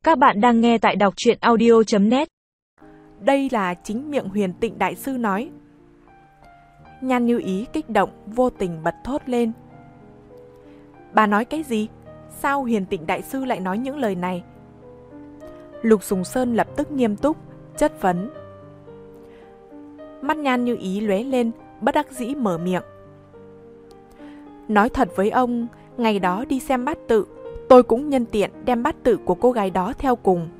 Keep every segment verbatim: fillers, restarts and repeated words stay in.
Các bạn đang nghe tại đọc truyện audio chấm net. Đây là chính miệng Huyền Tịnh Đại Sư nói. Nhan Như Ý kích động, vô tình bật thốt lên. Bà nói cái gì? Sao Huyền Tịnh Đại Sư lại nói những lời này? Lục Sùng Sơn lập tức nghiêm túc, chất vấn. Mắt Nhan Như Ý lóe lên, bất đắc dĩ mở miệng. Nói thật với ông, ngày đó đi xem bát tự, tôi cũng nhân tiện đem bát tự của cô gái đó theo cùng.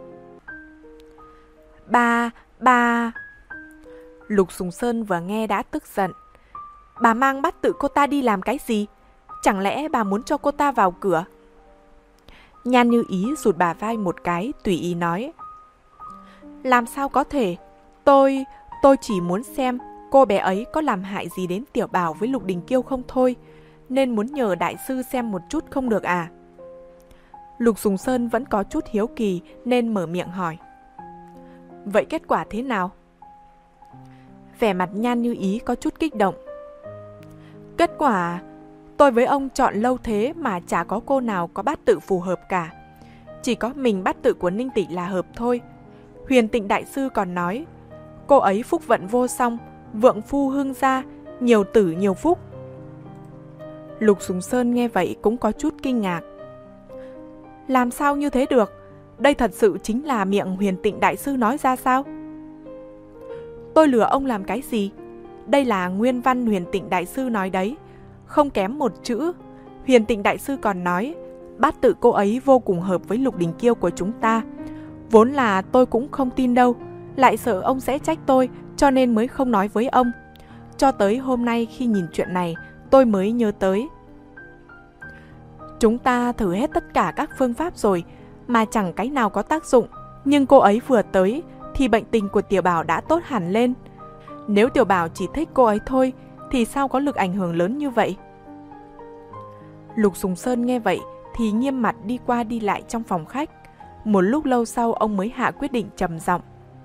Bà, bà... Lục Sùng Sơn vừa nghe đã tức giận. Bà mang bát tự cô ta đi làm cái gì? Chẳng lẽ bà muốn cho cô ta vào cửa? Nhan Như Ý rụt bà vai một cái, tùy ý nói. Làm sao có thể? Tôi, tôi chỉ muốn xem cô bé ấy có làm hại gì đến Tiểu Bảo với Lục Đình Kiêu không thôi, nên muốn nhờ đại sư xem một chút không được à? Lục Sùng Sơn vẫn có chút hiếu kỳ nên mở miệng hỏi. Vậy kết quả thế nào? Vẻ mặt Nhan Như Ý có chút kích động. Kết quả, tôi với ông chọn lâu thế mà chả có cô nào có bát tự phù hợp cả. Chỉ có mình bát tự của Ninh Tỷ là hợp thôi. Huyền Tịnh Đại Sư còn nói, cô ấy phúc vận vô song, vượng phu hương gia, nhiều tử nhiều phúc. Lục Sùng Sơn nghe vậy cũng có chút kinh ngạc. Làm sao như thế được? Đây thật sự chính là miệng Huyền Tịnh Đại Sư nói ra sao? Tôi lừa ông làm cái gì? Đây là nguyên văn Huyền Tịnh Đại Sư nói đấy, không kém một chữ. Huyền Tịnh Đại Sư còn nói, bát tự cô ấy vô cùng hợp với Lục Đình Kiêu của chúng ta. Vốn là tôi cũng không tin đâu, lại sợ ông sẽ trách tôi, cho nên mới không nói với ông. Cho tới hôm nay khi nhìn chuyện này, tôi mới nhớ tới. Chúng ta thử hết tất cả các phương pháp rồi, mà chẳng cái nào có tác dụng. Nhưng cô ấy vừa tới, thì bệnh tình của Tiểu Bảo đã tốt hẳn lên. Nếu Tiểu Bảo chỉ thích cô ấy thôi, thì sao có lực ảnh hưởng lớn như vậy? Lục Sùng Sơn nghe vậy, thì nghiêm mặt đi qua đi lại trong phòng khách. Một lúc lâu sau, ông mới hạ quyết định trầm giọng.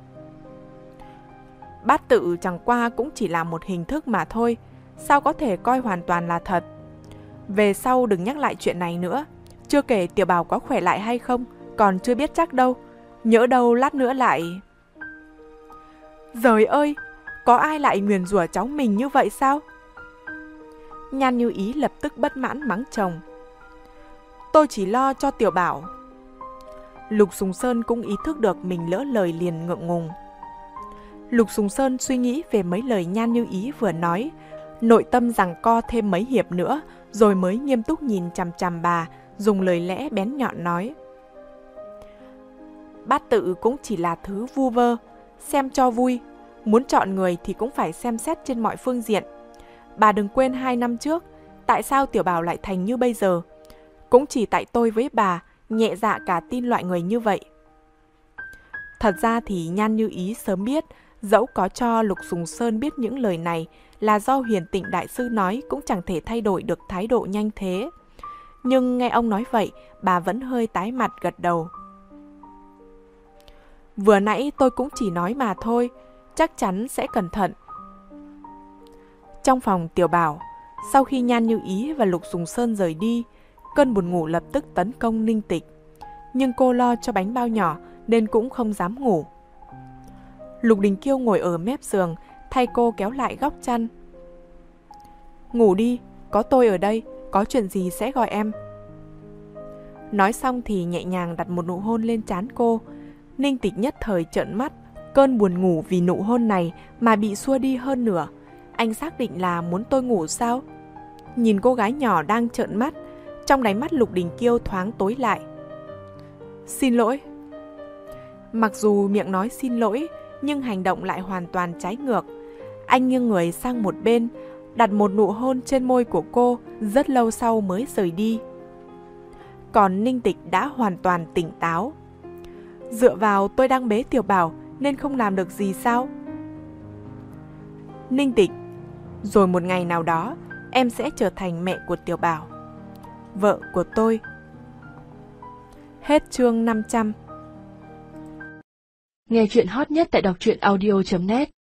Bát tự chẳng qua cũng chỉ là một hình thức mà thôi, sao có thể coi hoàn toàn là thật? Về sau đừng nhắc lại chuyện này nữa. Chưa kể Tiểu Bảo có khỏe lại hay không, còn chưa biết chắc đâu. Nhỡ đâu lát nữa lại... Giời ơi, có ai lại nguyền rủa cháu mình như vậy sao? Nhan Như Ý lập tức bất mãn mắng chồng. Tôi chỉ lo cho Tiểu Bảo. Lục Sùng Sơn cũng ý thức được mình lỡ lời liền ngượng ngùng. Lục Sùng Sơn suy nghĩ về mấy lời Nhan Như Ý vừa nói, nội tâm giằng co thêm mấy hiệp nữa, rồi mới nghiêm túc nhìn chằm chằm bà, dùng lời lẽ bén nhọn nói. Bát tự cũng chỉ là thứ vu vơ, xem cho vui. Muốn chọn người thì cũng phải xem xét trên mọi phương diện. Bà đừng quên hai năm trước, tại sao Tiểu Bảo lại thành như bây giờ? Cũng chỉ tại tôi với bà nhẹ dạ cả tin loại người như vậy. Thật ra thì Nhan Như Ý sớm biết, dẫu có cho Lục Sùng Sơn biết những lời này là do Huyền Tịnh Đại Sư nói cũng chẳng thể thay đổi được thái độ nhanh thế. Nhưng nghe ông nói vậy, bà vẫn hơi tái mặt gật đầu. Vừa nãy tôi cũng chỉ nói mà thôi, chắc chắn sẽ cẩn thận. Trong phòng Tiểu Bảo, sau khi Nhan Như Ý và Lục Sùng Sơn rời đi, cơn buồn ngủ lập tức tấn công Ninh Tịch. Nhưng cô lo cho bánh bao nhỏ nên cũng không dám ngủ. Lục Đình Kiêu ngồi ở mép giường, thay cô kéo lại góc chăn. Ngủ đi, có tôi ở đây, có chuyện gì sẽ gọi em. Nói xong thì nhẹ nhàng đặt một nụ hôn lên trán cô. Ninh Tịch nhất thời trợn mắt, cơn buồn ngủ vì nụ hôn này mà bị xua đi hơn nửa. Anh xác định là muốn tôi ngủ sao? Nhìn cô gái nhỏ đang trợn mắt, trong đáy mắt Lục Đình Kiêu thoáng tối lại. Xin lỗi. Mặc dù miệng nói xin lỗi, nhưng hành động lại hoàn toàn trái ngược. Anh nghiêng người sang một bên, đặt một nụ hôn trên môi của cô, rất lâu sau mới rời đi. Còn Ninh Tịch đã hoàn toàn tỉnh táo. Dựa vào tôi đang bế Tiểu Bảo nên không làm được gì sao? Ninh Tịch, rồi một ngày nào đó em sẽ trở thành mẹ của Tiểu Bảo, vợ của tôi. Hết chương năm trăm. Nghe chuyện hot nhất tại đọc truyện audio chấm net.